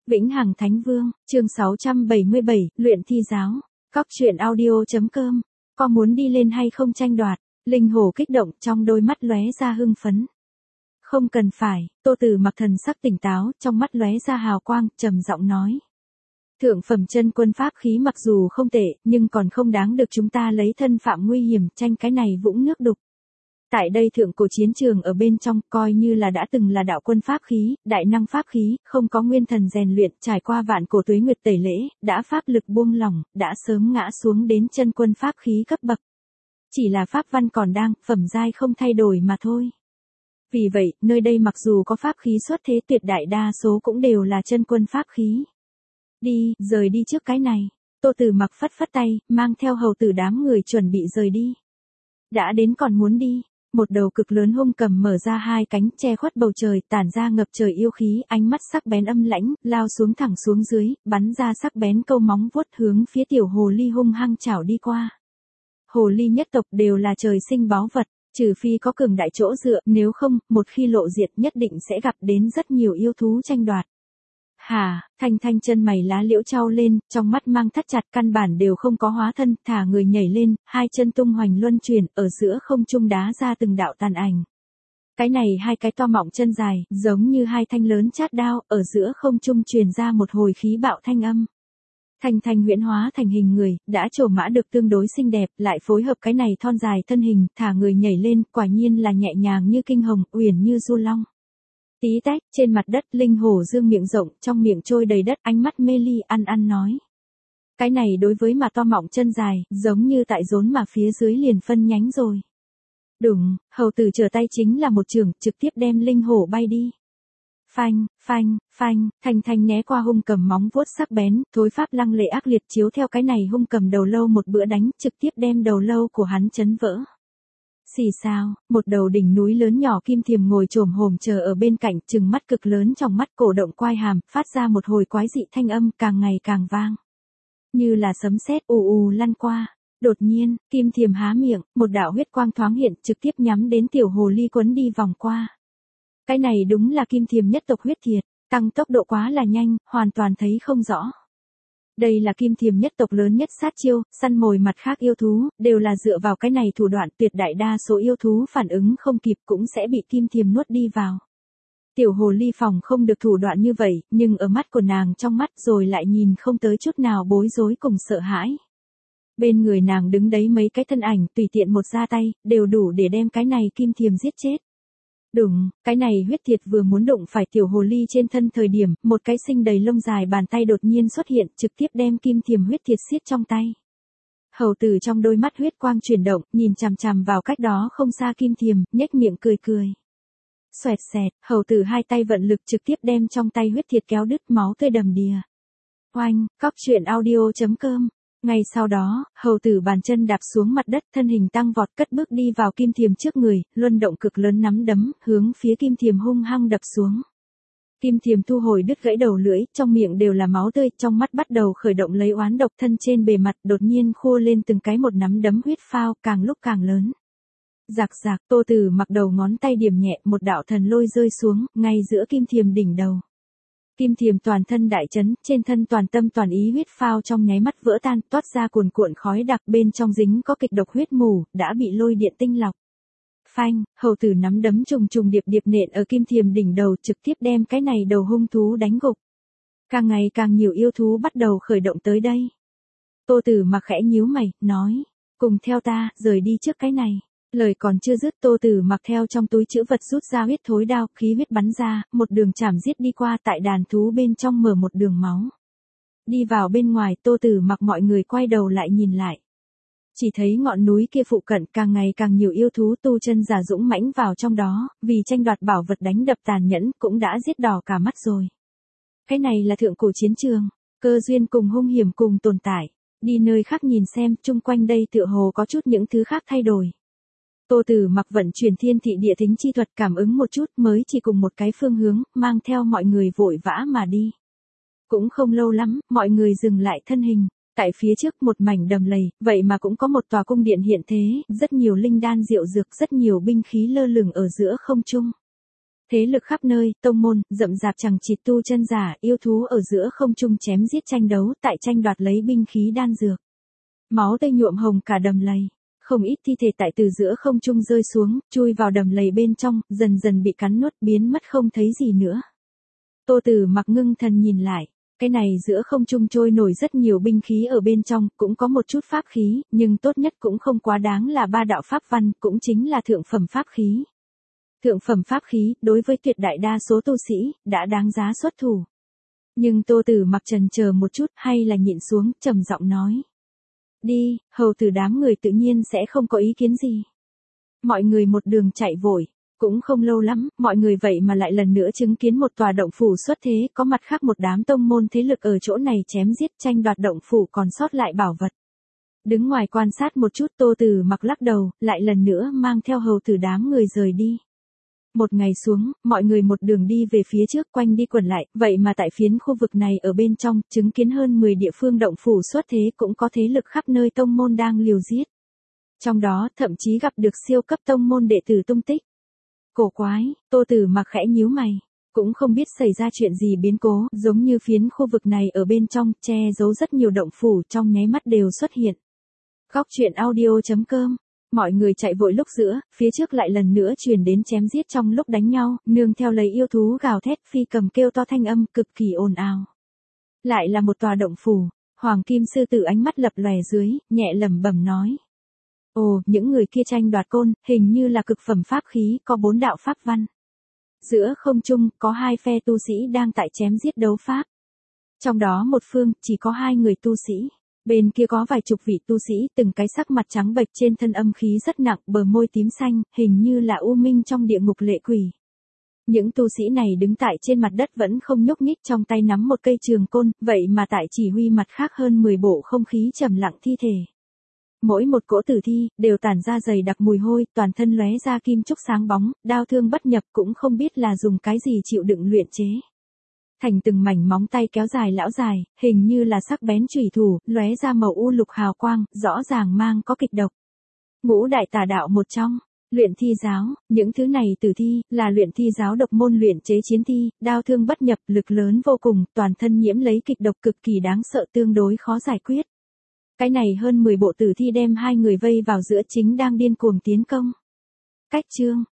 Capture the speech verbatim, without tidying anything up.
Vĩnh Hằng Thánh Vương, chương sáu trăm bảy mươi bảy, luyện thi giáo. Cóc truyện audio.com. Có muốn đi lên hay không tranh đoạt? Linh Hổ kích động, trong đôi mắt lóe ra hưng phấn. Không cần phải, Tô Tử Mặc thần sắc tỉnh táo, trong mắt lóe ra hào quang, trầm giọng nói. Thượng phẩm chân quân pháp khí mặc dù không tệ, nhưng còn không đáng được chúng ta lấy thân phạm nguy hiểm tranh cái này vũng nước đục. Tại đây thượng cổ chiến trường ở bên trong, coi như là đã từng là đạo quân pháp khí, đại năng pháp khí, không có nguyên thần rèn luyện, trải qua vạn cổ tuế nguyệt tẩy lễ, đã pháp lực buông lỏng, đã sớm ngã xuống đến chân quân pháp khí cấp bậc. Chỉ là pháp văn còn đang, phẩm giai không thay đổi mà thôi. Vì vậy, nơi đây mặc dù có pháp khí xuất thế, tuyệt đại đa số cũng đều là chân quân pháp khí. Đi, rời đi trước cái này. Tô Tử Mặc phất phất tay, mang theo hầu tử đám người chuẩn bị rời đi. Đã đến còn muốn đi. Một đầu cực lớn hung cầm mở ra hai cánh, che khuất bầu trời, tản ra ngập trời yêu khí, ánh mắt sắc bén âm lãnh, lao xuống thẳng xuống dưới, bắn ra sắc bén câu móng vuốt hướng phía tiểu hồ ly hung hăng chảo đi qua. Hồ ly nhất tộc đều là trời sinh báu vật, trừ phi có cường đại chỗ dựa, nếu không, một khi lộ diệt nhất định sẽ gặp đến rất nhiều yêu thú tranh đoạt. Hà, Thanh Thanh chân mày lá liễu trao lên, trong mắt mang thắt chặt, căn bản đều không có hóa thân, thả người nhảy lên, hai chân tung hoành luân chuyển, ở giữa không trung đá ra từng đạo tàn ảnh. Cái này hai cái to mọng chân dài, giống như hai thanh lớn chát đao, ở giữa không trung truyền ra một hồi khí bạo thanh âm. Thanh Thanh huyễn hóa thành hình người, đã trổ mã được tương đối xinh đẹp, lại phối hợp cái này thon dài thân hình, thả người nhảy lên, quả nhiên là nhẹ nhàng như kinh hồng, uyển như du long. Tí tách, trên mặt đất, Linh Hổ dương miệng rộng, trong miệng trôi đầy đất, ánh mắt mê ly, ăn ăn nói. Cái này đối với mà to mọng chân dài, giống như tại rốn mà phía dưới liền phân nhánh rồi. Đùng, hầu tử trở tay chính là một trường, trực tiếp đem Linh Hổ bay đi. Phanh, phanh, phanh, Thanh Thanh né qua hung cầm móng vuốt sắc bén, thối pháp lăng lệ ác liệt chiếu theo cái này hung cầm đầu lâu một bữa đánh, trực tiếp đem đầu lâu của hắn chấn vỡ. Xì sao, một đầu đỉnh núi lớn nhỏ kim thiềm ngồi trồm hổm chờ ở bên cạnh, trừng mắt cực lớn trong mắt, cổ động quai hàm, phát ra một hồi quái dị thanh âm, càng ngày càng vang. Như là sấm sét ù ù lăn qua. Đột nhiên, kim thiềm há miệng, một đạo huyết quang thoáng hiện, trực tiếp nhắm đến tiểu hồ ly quấn đi vòng qua. Cái này đúng là kim thiềm nhất tộc huyết thiệt, tăng tốc độ quá là nhanh, hoàn toàn thấy không rõ. Đây là kim thiềm nhất tộc lớn nhất sát chiêu, săn mồi mặt khác yêu thú, đều là dựa vào cái này thủ đoạn, tuyệt đại đa số yêu thú phản ứng không kịp cũng sẽ bị kim thiềm nuốt đi vào. Tiểu hồ ly phòng không được thủ đoạn như vậy, nhưng ở mắt của nàng trong mắt rồi lại nhìn không tới chút nào bối rối cùng sợ hãi. Bên người nàng đứng đấy mấy cái thân ảnh, tùy tiện một ra tay, đều đủ để đem cái này kim thiềm giết chết. Đùng, cái này huyết thiệt vừa muốn đụng phải tiểu hồ ly trên thân thời điểm, một cái sinh đầy lông dài bàn tay đột nhiên xuất hiện, trực tiếp đem kim thiềm huyết thiệt siết trong tay. Hầu tử trong đôi mắt huyết quang chuyển động, nhìn chằm chằm vào cách đó không xa kim thiềm, nhếch miệng cười cười. Xoẹt xẹt, hầu tử hai tay vận lực trực tiếp đem trong tay huyết thiệt kéo đứt, máu tươi đầm đìa. Oanh, cóc truyện audio.com. Ngay sau đó, hầu tử bàn chân đạp xuống mặt đất, thân hình tăng vọt, cất bước đi vào kim thiềm trước người, luân động cực lớn nắm đấm, hướng phía kim thiềm hung hăng đập xuống. Kim thiềm thu hồi đứt gãy đầu lưỡi, trong miệng đều là máu tươi, trong mắt bắt đầu khởi động lấy oán độc, thân trên bề mặt đột nhiên khô lên từng cái một nắm đấm huyết phao, càng lúc càng lớn. Rạc rạc, Tô Tử Mặc đầu ngón tay điểm nhẹ, một đạo thần lôi rơi xuống, ngay giữa kim thiềm đỉnh đầu. Kim thiềm toàn thân đại chấn, trên thân toàn tâm toàn ý huyết phao trong nháy mắt vỡ tan, toát ra cuồn cuộn khói đặc, bên trong dính có kịch độc huyết mù, đã bị lôi điện tinh lọc. Phanh, hầu tử nắm đấm trùng trùng điệp điệp nện ở kim thiềm đỉnh đầu, trực tiếp đem cái này đầu hung thú đánh gục. Càng ngày càng nhiều yêu thú bắt đầu khởi động tới đây. Tô Tử Mặc khẽ nhíu mày, nói, cùng theo ta, rời đi trước cái này. Lời còn chưa dứt, Tô Tử Mặc theo trong túi trữ vật rút ra huyết thối đao, khí huyết bắn ra, một đường chảm giết đi qua, tại đàn thú bên trong mở một đường máu. Đi vào bên ngoài, Tô Tử Mặc mọi người quay đầu lại nhìn lại. Chỉ thấy ngọn núi kia phụ cận càng ngày càng nhiều yêu thú tu chân giả dũng mãnh vào trong đó, vì tranh đoạt bảo vật đánh đập tàn nhẫn, cũng đã giết đỏ cả mắt rồi. Cái này là thượng cổ chiến trường, cơ duyên cùng hung hiểm cùng tồn tại. Đi nơi khác nhìn xem, chung quanh đây tựa hồ có chút những thứ khác thay đổi. Tô Tử Mặc vận chuyển thiên thị địa thính chi thuật, cảm ứng một chút, mới chỉ cùng một cái phương hướng, mang theo mọi người vội vã mà đi. Cũng không lâu lắm, mọi người dừng lại thân hình. Tại phía trước một mảnh đầm lầy, vậy mà cũng có một tòa cung điện hiện thế, rất nhiều linh đan diệu dược, rất nhiều binh khí lơ lửng ở giữa không trung. Thế lực khắp nơi, tông môn, rậm rạp chằng chịt tu chân giả, yêu thú ở giữa không trung chém giết tranh đấu, tại tranh đoạt lấy binh khí đan dược. Máu tươi nhuộm hồng cả đầm lầy. Không ít thi thể tại từ giữa không trung rơi xuống, chui vào đầm lầy bên trong, dần dần bị cắn nuốt biến mất không thấy gì nữa. Tô Tử Mặc ngưng thần nhìn lại. Cái này giữa không trung trôi nổi rất nhiều binh khí ở bên trong, cũng có một chút pháp khí, nhưng tốt nhất cũng không quá đáng là ba đạo pháp văn, cũng chính là thượng phẩm pháp khí. Thượng phẩm pháp khí, đối với tuyệt đại đa số tu sĩ, đã đáng giá xuất thủ. Nhưng Tô Tử Mặc chần chờ một chút, hay là nhịn xuống, trầm giọng nói. Đi, hầu tử đám người tự nhiên sẽ không có ý kiến gì. Mọi người một đường chạy vội. Cũng không lâu lắm, mọi người vậy mà lại lần nữa chứng kiến một tòa động phủ xuất thế, có mặt khác một đám tông môn thế lực ở chỗ này chém giết tranh đoạt động phủ còn sót lại bảo vật. Đứng ngoài quan sát một chút, Tô Tử Mặc lắc đầu, lại lần nữa mang theo hầu tử đám người rời đi. Một ngày xuống, mọi người một đường đi về phía trước quanh đi quẩn lại, vậy mà tại phiến khu vực này ở bên trong, chứng kiến hơn mười địa phương động phủ xuất thế cũng có thế lực khắp nơi tông môn đang liều giết. Trong đó, thậm chí gặp được siêu cấp tông môn đệ tử tung tích. Cổ quái, Tô Tử Mặc khẽ nhíu mày, cũng không biết xảy ra chuyện gì biến cố, giống như phiến khu vực này ở bên trong, che giấu rất nhiều động phủ trong nháy mắt đều xuất hiện. Góc truyện audio chấm com, mọi người chạy vội lúc giữa, phía trước lại lần nữa truyền đến chém giết trong lúc đánh nhau, nương theo lấy yêu thú gào thét phi cầm kêu to thanh âm cực kỳ ồn ào. Lại là một tòa động phủ, Hoàng Kim Sư Tử ánh mắt lập lòe dưới, nhẹ lẩm bẩm nói. Ồ, những người kia tranh đoạt côn, hình như là cực phẩm pháp khí, có bốn đạo pháp văn. Giữa không trung, có hai phe tu sĩ đang tại chém giết đấu pháp. Trong đó một phương, chỉ có hai người tu sĩ. Bên kia có vài chục vị tu sĩ, từng cái sắc mặt trắng bệch trên thân âm khí rất nặng, bờ môi tím xanh, hình như là u minh trong địa ngục lệ quỷ. Những tu sĩ này đứng tại trên mặt đất vẫn không nhúc nhích, trong tay nắm một cây trường côn, vậy mà tại chỉ huy mặt khác hơn mười bộ không khí trầm lặng thi thể. Mỗi một cỗ tử thi, đều tản ra dày đặc mùi hôi, toàn thân lóe ra kim chúc sáng bóng, đao thương bất nhập cũng không biết là dùng cái gì chịu đựng luyện chế. Thành từng mảnh móng tay kéo dài lão dài, hình như là sắc bén chủy thủ, lóe ra màu u lục hào quang, rõ ràng mang có kịch độc. Ngũ đại tà đạo một trong, luyện thi giáo, những thứ này tử thi, là luyện thi giáo độc môn luyện chế chiến thi, đao thương bất nhập, lực lớn vô cùng, toàn thân nhiễm lấy kịch độc cực kỳ đáng sợ tương đối khó giải quyết. Cái này hơn mười bộ tử thi đem hai người vây vào giữa chính đang điên cuồng tiến công. Cách chương,